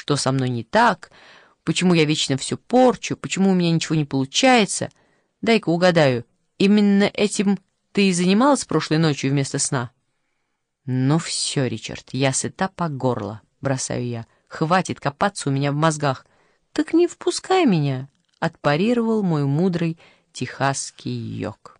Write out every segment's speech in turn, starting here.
что со мной не так, почему я вечно все порчу, почему у меня ничего не получается. Дай-ка угадаю, именно этим ты и занималась прошлой ночью вместо сна? Ну все, Ричард, я сыта по горло, бросаю я. Хватит копаться у меня в мозгах. Так не впускай меня, отпарировал мой мудрый техасский йог.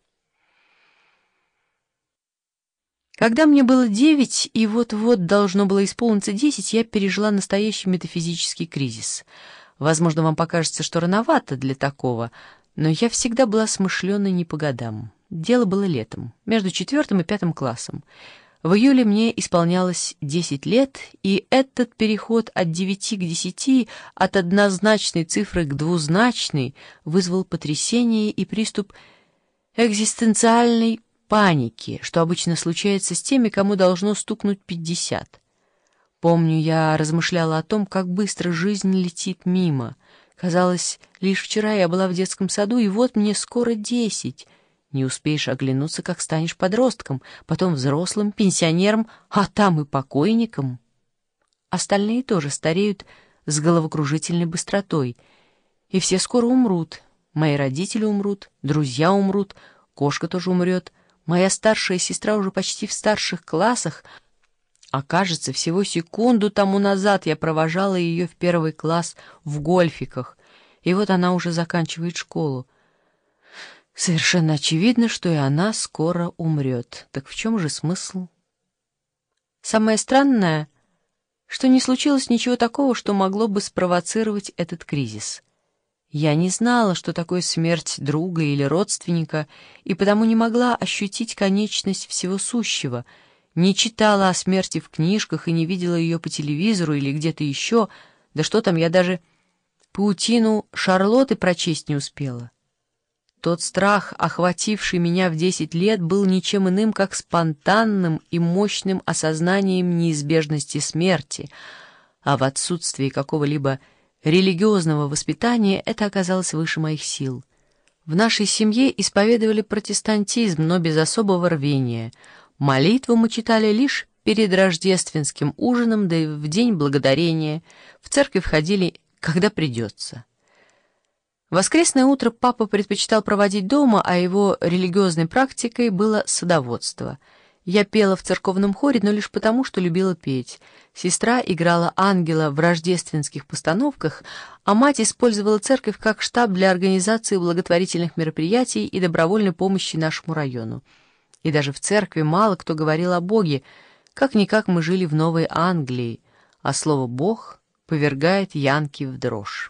Когда мне было 9 и вот-вот должно было исполниться 10, я пережила настоящий метафизический кризис. Возможно, вам покажется, что рановато для такого, но я всегда была смышленой не по годам. Дело было летом, между 4 и 5 классом. В июле мне исполнялось 10 лет, и этот переход от 9 к 10, от однозначной цифры к двузначной, вызвал потрясение и приступ экзистенциальной паники, что обычно случается с теми, кому должно стукнуть 50. Помню, я размышляла о том, как быстро жизнь летит мимо. Казалось, лишь вчера я была в детском саду, и вот мне скоро 10. Не успеешь оглянуться, как станешь подростком, потом взрослым, пенсионером, а там и покойником. Остальные тоже стареют с головокружительной быстротой. И все скоро умрут. Мои родители умрут, друзья умрут, кошка тоже умрет. Моя старшая сестра уже почти в старших классах, а кажется, всего секунду тому назад я провожала ее в 1 класс в гольфиках, и вот она уже заканчивает школу. Совершенно очевидно, что и она скоро умрет. Так в чем же смысл? Самое странное, что не случилось ничего такого, что могло бы спровоцировать этот кризис. Я не знала, что такое смерть друга или родственника, и потому не могла ощутить конечность всего сущего, не читала о смерти в книжках и не видела ее по телевизору или где-то еще, да что там, я даже паутину Шарлотты прочесть не успела. Тот страх, охвативший меня в 10 лет, был ничем иным, как спонтанным и мощным осознанием неизбежности смерти, а в отсутствии какого-либо религиозного воспитания это оказалось выше моих сил. В нашей семье исповедовали протестантизм, но без особого рвения. Молитву мы читали лишь перед рождественским ужином, да и в День Благодарения. В церковь ходили, когда придется. Воскресное утро папа предпочитал проводить дома, а его религиозной практикой было садоводство. Я пела в церковном хоре, но лишь потому, что любила петь. Сестра играла ангела в рождественских постановках, а мать использовала церковь как штаб для организации благотворительных мероприятий и добровольной помощи нашему району. И даже в церкви мало кто говорил о Боге. Как-никак мы жили в Новой Англии, а слово «Бог» повергает янки в дрожь.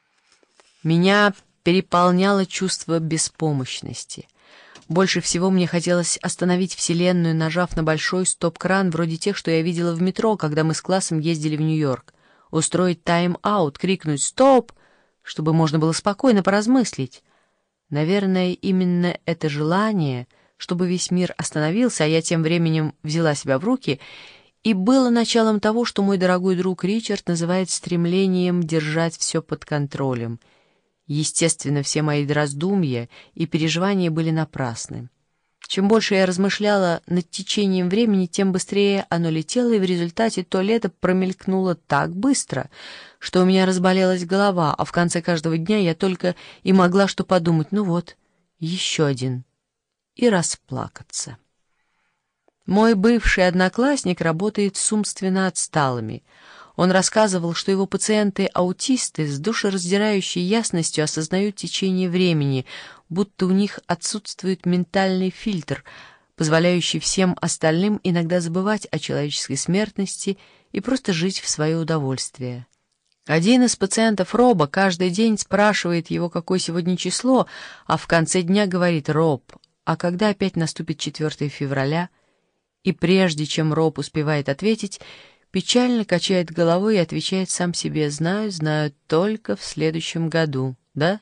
Меня переполняло чувство беспомощности. Больше всего мне хотелось остановить Вселенную, нажав на большой стоп-кран, вроде тех, что я видела в метро, когда мы с классом ездили в Нью-Йорк. Устроить тайм-аут, крикнуть «Стоп!», чтобы можно было спокойно поразмыслить. Наверное, именно это желание, чтобы весь мир остановился, а я тем временем взяла себя в руки, и было началом того, что мой дорогой друг Ричард называет стремлением держать все под контролем. Естественно, все мои раздумья и переживания были напрасны. Чем больше я размышляла над течением времени, тем быстрее оно летело, и в результате то лето промелькнуло так быстро, что у меня разболелась голова, а в конце каждого дня я только и могла что подумать: ну вот, еще один, и расплакаться. Мой бывший одноклассник работает с умственно отсталыми. Он рассказывал, что его пациенты-аутисты с душераздирающей ясностью осознают течение времени, будто у них отсутствует ментальный фильтр, позволяющий всем остальным иногда забывать о человеческой смертности и просто жить в свое удовольствие. Один из пациентов Роба каждый день спрашивает его, какое сегодня число, а в конце дня говорит: «Роб, а когда опять наступит 4 февраля?» И прежде чем Роб успевает ответить, печально качает головой и отвечает сам себе: «Знаю, знаю, только в следующем году, да?»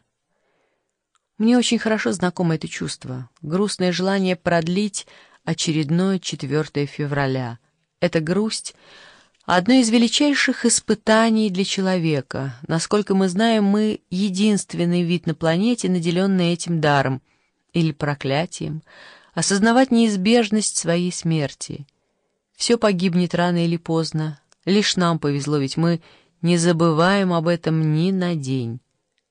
Мне очень хорошо знакомо это чувство, грустное желание продлить очередное 4 февраля. Эта грусть — одно из величайших испытаний для человека. Насколько мы знаем, мы — единственный вид на планете, наделенный этим даром, или проклятием, осознавать неизбежность своей смерти. Все погибнет рано или поздно. Лишь нам повезло, ведь мы Не забываем об этом ни на день.